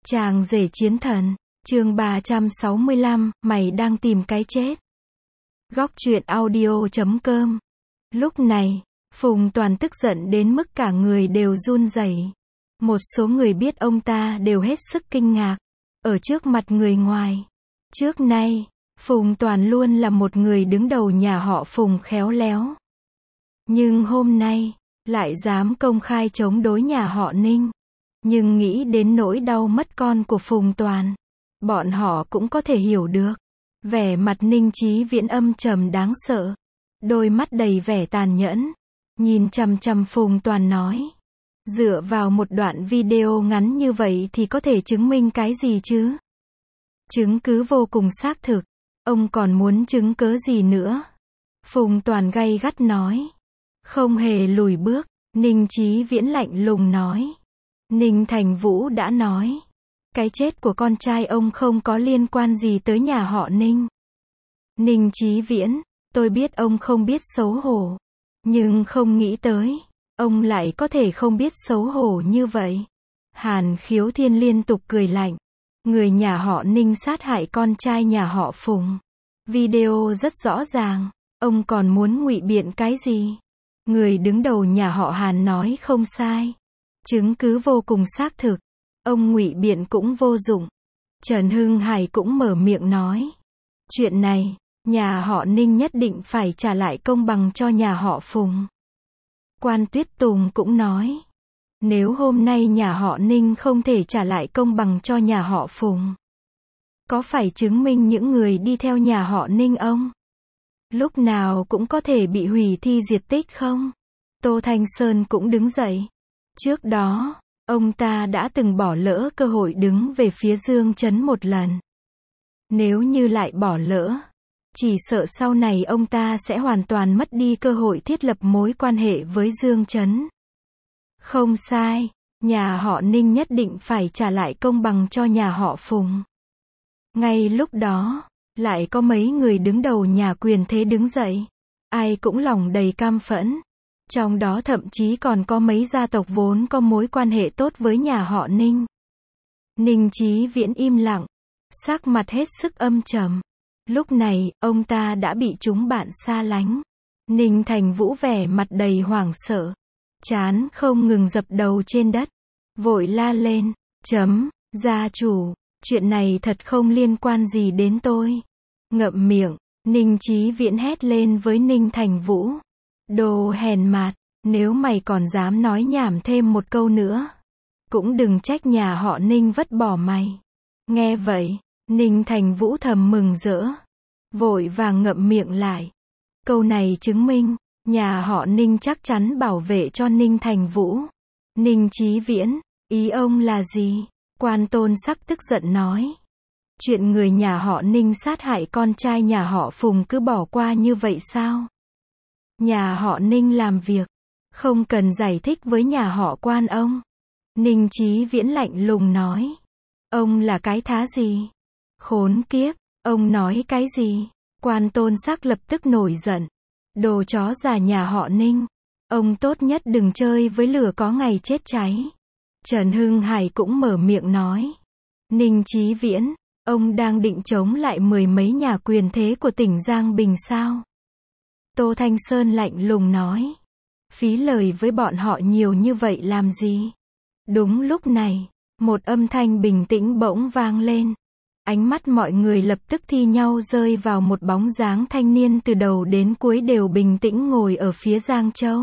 Chàng rể chiến thần, chương 365, mày đang tìm cái chết. Góc truyện audio.com. Lúc này, Phùng Toàn tức giận đến mức cả người đều run rẩy. Một số người biết ông ta đều hết sức kinh ngạc. Ở trước mặt người ngoài. Trước nay, Phùng Toàn luôn là một người đứng đầu nhà họ Phùng khéo léo. Nhưng hôm nay, lại dám công khai chống đối nhà họ Ninh. Nhưng nghĩ đến nỗi đau mất con của Phùng Toàn, bọn họ cũng có thể hiểu được. Vẻ mặt Ninh Chí Viễn âm trầm đáng sợ, đôi mắt đầy vẻ tàn nhẫn, nhìn chằm chằm Phùng Toàn nói: dựa vào một đoạn video ngắn như vậy thì có thể chứng minh cái gì chứ? Chứng cứ vô cùng xác thực, ông còn muốn chứng cớ gì nữa? Phùng Toàn gay gắt nói. Không hề lùi bước, Ninh Chí Viễn lạnh lùng nói. Ninh Thành Vũ đã nói, cái chết của con trai ông không có liên quan gì tới nhà họ Ninh. Ninh Chí Viễn, tôi biết ông không biết xấu hổ, nhưng không nghĩ tới, ông lại có thể không biết xấu hổ như vậy. Hàn Khiếu Thiên liên tục cười lạnh. Người nhà họ Ninh sát hại con trai nhà họ Phùng. Video rất rõ ràng, ông còn muốn ngụy biện cái gì? Người đứng đầu nhà họ Hàn nói không sai. Chứng cứ vô cùng xác thực. Ông ngụy biện cũng vô dụng. Trần Hưng Hải cũng mở miệng nói. Chuyện này, nhà họ Ninh nhất định phải trả lại công bằng cho nhà họ Phùng. Quan Tuyết Tùng cũng nói. Nếu hôm nay nhà họ Ninh không thể trả lại công bằng cho nhà họ Phùng, có phải chứng minh những người đi theo nhà họ Ninh ông lúc nào cũng có thể bị hủy thi diệt tích không? Tô Thanh Sơn cũng đứng dậy. Trước đó, ông ta đã từng bỏ lỡ cơ hội đứng về phía Dương Chấn một lần. Nếu như lại bỏ lỡ, chỉ sợ sau này ông ta sẽ hoàn toàn mất đi cơ hội thiết lập mối quan hệ với Dương Chấn. Không sai, nhà họ Ninh nhất định phải trả lại công bằng cho nhà họ Phùng. Ngay lúc đó, lại có mấy người đứng đầu nhà quyền thế đứng dậy. Ai cũng lòng đầy cam phẫn. Trong đó thậm chí còn có mấy gia tộc vốn có mối quan hệ tốt với nhà họ Ninh. Ninh Chí Viễn im lặng, sắc mặt hết sức âm trầm. Lúc này, ông ta đã bị chúng bạn xa lánh. Ninh Thành Vũ vẻ mặt đầy hoảng sợ, trán không ngừng dập đầu trên đất, vội la lên, gia chủ, chuyện này thật không liên quan gì đến tôi. Ngậm miệng, Ninh Chí Viễn hét lên với Ninh Thành Vũ. Đồ hèn mạt, nếu mày còn dám nói nhảm thêm một câu nữa, cũng đừng trách nhà họ Ninh vứt bỏ mày. Nghe vậy, Ninh Thành Vũ thầm mừng rỡ, vội vàng ngậm miệng lại. Câu này chứng minh, nhà họ Ninh chắc chắn bảo vệ cho Ninh Thành Vũ. Ninh Chí Viễn, ý ông là gì? Quan Tôn Sắc tức giận nói. Chuyện người nhà họ Ninh sát hại con trai nhà họ Phùng cứ bỏ qua như vậy sao? Nhà họ Ninh làm việc, không cần giải thích với nhà họ Quan ông. Ninh Chí Viễn lạnh lùng nói. Ông là cái thá gì? Khốn kiếp, ông nói cái gì? Quan Tôn Sắc lập tức nổi giận. Đồ chó già nhà họ Ninh, ông tốt nhất đừng chơi với lửa có ngày chết cháy. Trần Hưng Hải cũng mở miệng nói. Ninh Chí Viễn, ông đang định chống lại mười mấy nhà quyền thế của tỉnh Giang Bình sao? Tô Thanh Sơn lạnh lùng nói. Phí lời với bọn họ nhiều như vậy làm gì? Đúng lúc này, một âm thanh bình tĩnh bỗng vang lên. Ánh mắt mọi người lập tức thi nhau rơi vào một bóng dáng thanh niên từ đầu đến cuối đều bình tĩnh ngồi ở phía Giang Châu.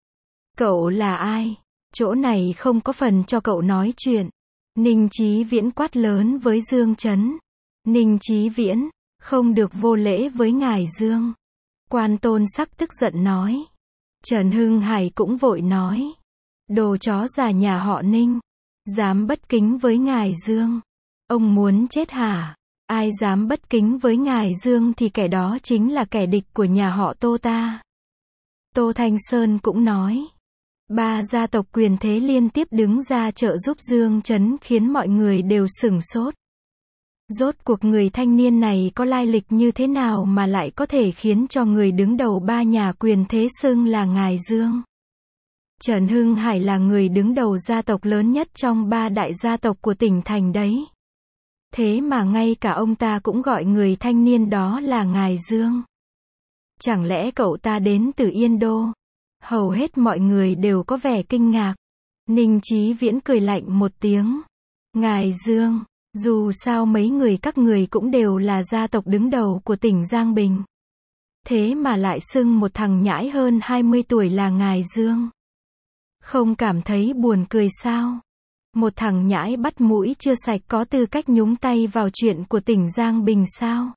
Cậu là ai? Chỗ này không có phần cho cậu nói chuyện. Ninh Chí Viễn quát lớn với Dương Chấn. Ninh Chí Viễn, không được vô lễ với ngài Dương. Quan Tôn Sắc tức giận nói. Trần Hưng Hải cũng vội nói. Đồ chó già nhà họ Ninh, dám bất kính với ngài Dương. Ông muốn chết hả? Ai dám bất kính với ngài Dương thì kẻ đó chính là kẻ địch của nhà họ Tô ta. Tô Thanh Sơn cũng nói. Ba gia tộc quyền thế liên tiếp đứng ra trợ giúp Dương Chấn khiến mọi người đều sửng sốt. Rốt cuộc người thanh niên này có lai lịch như thế nào mà lại có thể khiến cho người đứng đầu ba nhà quyền thế xưng là ngài Dương? Trần Hưng Hải là người đứng đầu gia tộc lớn nhất trong 3 đại gia tộc của tỉnh thành đấy. Thế mà ngay cả ông ta cũng gọi người thanh niên đó là Ngài Dương. Chẳng lẽ cậu ta đến từ Yên Đô? Hầu hết mọi người đều có vẻ kinh ngạc. Ninh Chí Viễn cười lạnh một tiếng. Ngài Dương, dù sao mấy người các người cũng đều là gia tộc đứng đầu của tỉnh Giang Bình. Thế mà lại xưng một thằng nhãi hơn 20 tuổi là Ngài Dương. Không cảm thấy buồn cười sao? Một thằng nhãi bắt mũi chưa sạch có tư cách nhúng tay vào chuyện của tỉnh Giang Bình sao?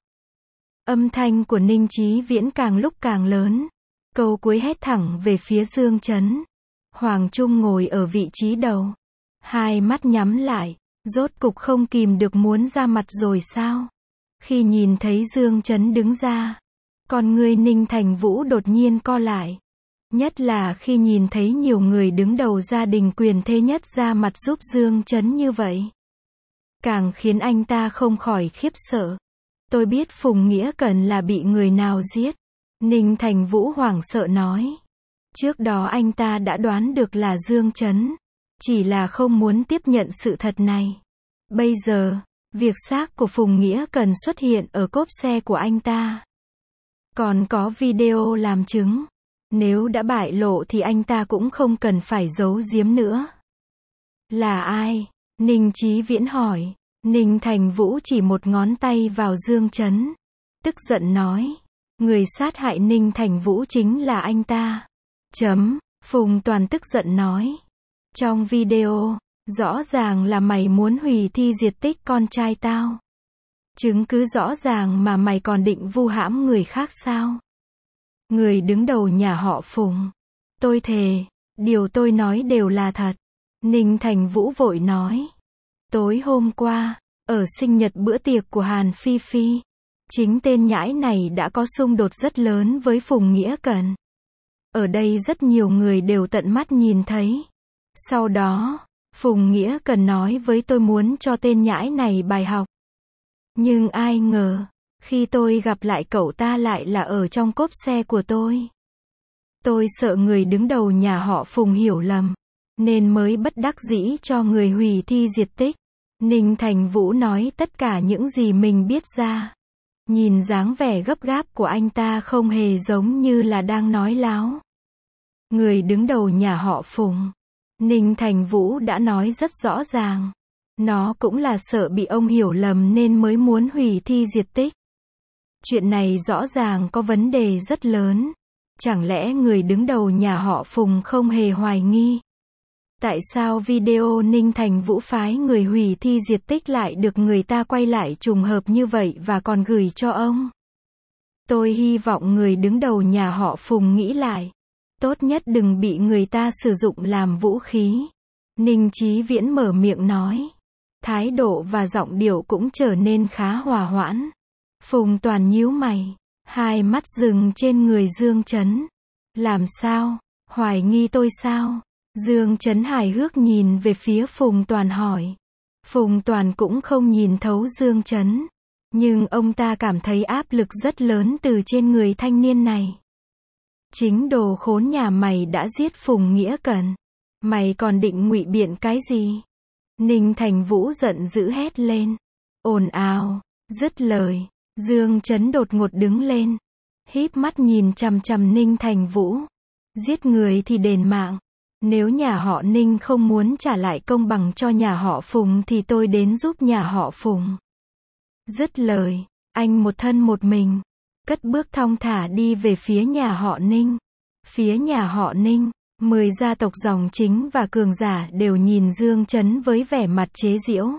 Âm thanh của Ninh Chí Viễn càng lúc càng lớn. Câu cuối hét thẳng về phía Dương Chấn. Hoàng Trung ngồi ở vị trí đầu. Hai mắt nhắm lại. Rốt cục không kìm được muốn ra mặt rồi sao? Khi nhìn thấy Dương Chấn đứng ra, con người Ninh Thành Vũ đột nhiên co lại. Nhất là khi nhìn thấy nhiều người đứng đầu gia đình quyền thế nhất ra mặt giúp Dương Chấn như vậy. Càng khiến anh ta không khỏi khiếp sợ. Tôi biết Phùng Nghĩa Cẩn là bị người nào giết. Ninh Thành Vũ hoảng sợ nói. Trước đó anh ta đã đoán được là Dương Chấn. Chỉ là không muốn tiếp nhận sự thật này. Bây giờ, việc xác của Phùng Nghĩa Cẩn xuất hiện ở cốp xe của anh ta. Còn có video làm chứng. Nếu đã bại lộ thì anh ta cũng không cần phải giấu giếm nữa. Là ai? Ninh Chí Viễn hỏi. Ninh Thành Vũ chỉ một ngón tay vào Dương Chấn. Tức giận nói. Người sát hại Ninh Thành Vũ chính là anh ta. Phùng Toàn tức giận nói. Trong video, rõ ràng là mày muốn hủy thi diệt tích con trai tao. Chứng cứ rõ ràng mà mày còn định vu hãm người khác sao? Người đứng đầu nhà họ Phùng. Tôi thề, điều tôi nói đều là thật. Ninh Thành Vũ vội nói. Tối hôm qua, ở sinh nhật bữa tiệc của Hàn Phi Phi, chính tên nhãi này đã có xung đột rất lớn với Phùng Nghĩa Cẩn. Ở đây rất nhiều người đều tận mắt nhìn thấy. Sau đó, Phùng Nghĩa Cẩn nói với tôi muốn cho tên nhãi này bài học. Nhưng ai ngờ, khi tôi gặp lại cậu ta lại là ở trong cốp xe của tôi. Tôi sợ người đứng đầu nhà họ Phùng hiểu lầm, nên mới bất đắc dĩ cho người hủy thi diệt tích. Ninh Thành Vũ nói tất cả những gì mình biết ra. Nhìn dáng vẻ gấp gáp của anh ta không hề giống như là đang nói láo. Người đứng đầu nhà họ Phùng. Ninh Thành Vũ đã nói rất rõ ràng. Nó cũng là sợ bị ông hiểu lầm nên mới muốn hủy thi diệt tích. Chuyện này rõ ràng có vấn đề rất lớn. Chẳng lẽ người đứng đầu nhà họ Phùng không hề hoài nghi? Tại sao video Ninh Thành Vũ phái người hủy thi diệt tích lại được người ta quay lại trùng hợp như vậy và còn gửi cho ông? Tôi hy vọng người đứng đầu nhà họ Phùng nghĩ lại. Tốt nhất đừng bị người ta sử dụng làm vũ khí. Ninh Chí Viễn mở miệng nói. Thái độ và giọng điệu cũng trở nên khá hòa hoãn. Phùng Toàn nhíu mày. Hai mắt dừng trên người Dương Chấn. Làm sao? Hoài nghi tôi sao? Dương Chấn hài hước nhìn về phía Phùng Toàn hỏi. Phùng Toàn cũng không nhìn thấu Dương Chấn. Nhưng ông ta cảm thấy áp lực rất lớn từ trên người thanh niên này. Chính đồ khốn nhà mày đã giết Phùng Nghĩa Cẩn. Mày còn định ngụy biện cái gì? Ninh Thành Vũ giận dữ hét lên. Ồn ào. Dứt lời, Dương Chấn đột ngột đứng lên. Híp mắt nhìn chằm chằm Ninh Thành Vũ. Giết người thì đền mạng. Nếu nhà họ Ninh không muốn trả lại công bằng cho nhà họ Phùng thì tôi đến giúp nhà họ Phùng. Dứt lời, anh một thân một mình, cất bước thong thả đi về phía nhà họ Ninh. Phía nhà họ Ninh, 10 gia tộc dòng chính và cường giả đều nhìn Dương Chấn với vẻ mặt chế giễu.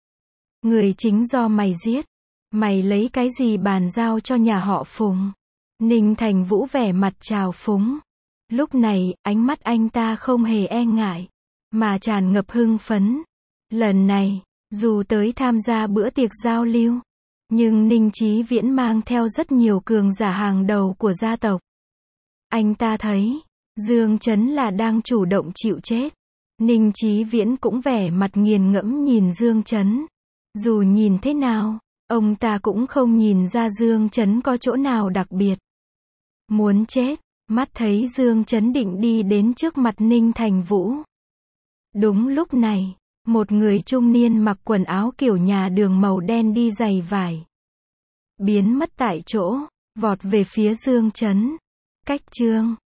Người chính do mày giết. Mày lấy cái gì bàn giao cho nhà họ Phùng? Ninh Thành Vũ vẻ mặt trào phúng. Lúc này, ánh mắt anh ta không hề e ngại, mà tràn ngập hưng phấn. Lần này, dù tới tham gia bữa tiệc giao lưu, nhưng Ninh Chí Viễn mang theo rất nhiều cường giả hàng đầu của gia tộc. Anh ta thấy, Dương Chấn là đang chủ động chịu chết. Ninh Chí Viễn cũng vẻ mặt nghiền ngẫm nhìn Dương Chấn. Dù nhìn thế nào, ông ta cũng không nhìn ra Dương Chấn có chỗ nào đặc biệt. Muốn chết, Mắt thấy Dương Chấn định đi đến trước mặt Ninh Thành Vũ. Đúng lúc này, một người trung niên mặc quần áo kiểu nhà đường màu đen đi giày vải. Biến mất tại chỗ, vọt về phía Dương Chấn. Cách Chương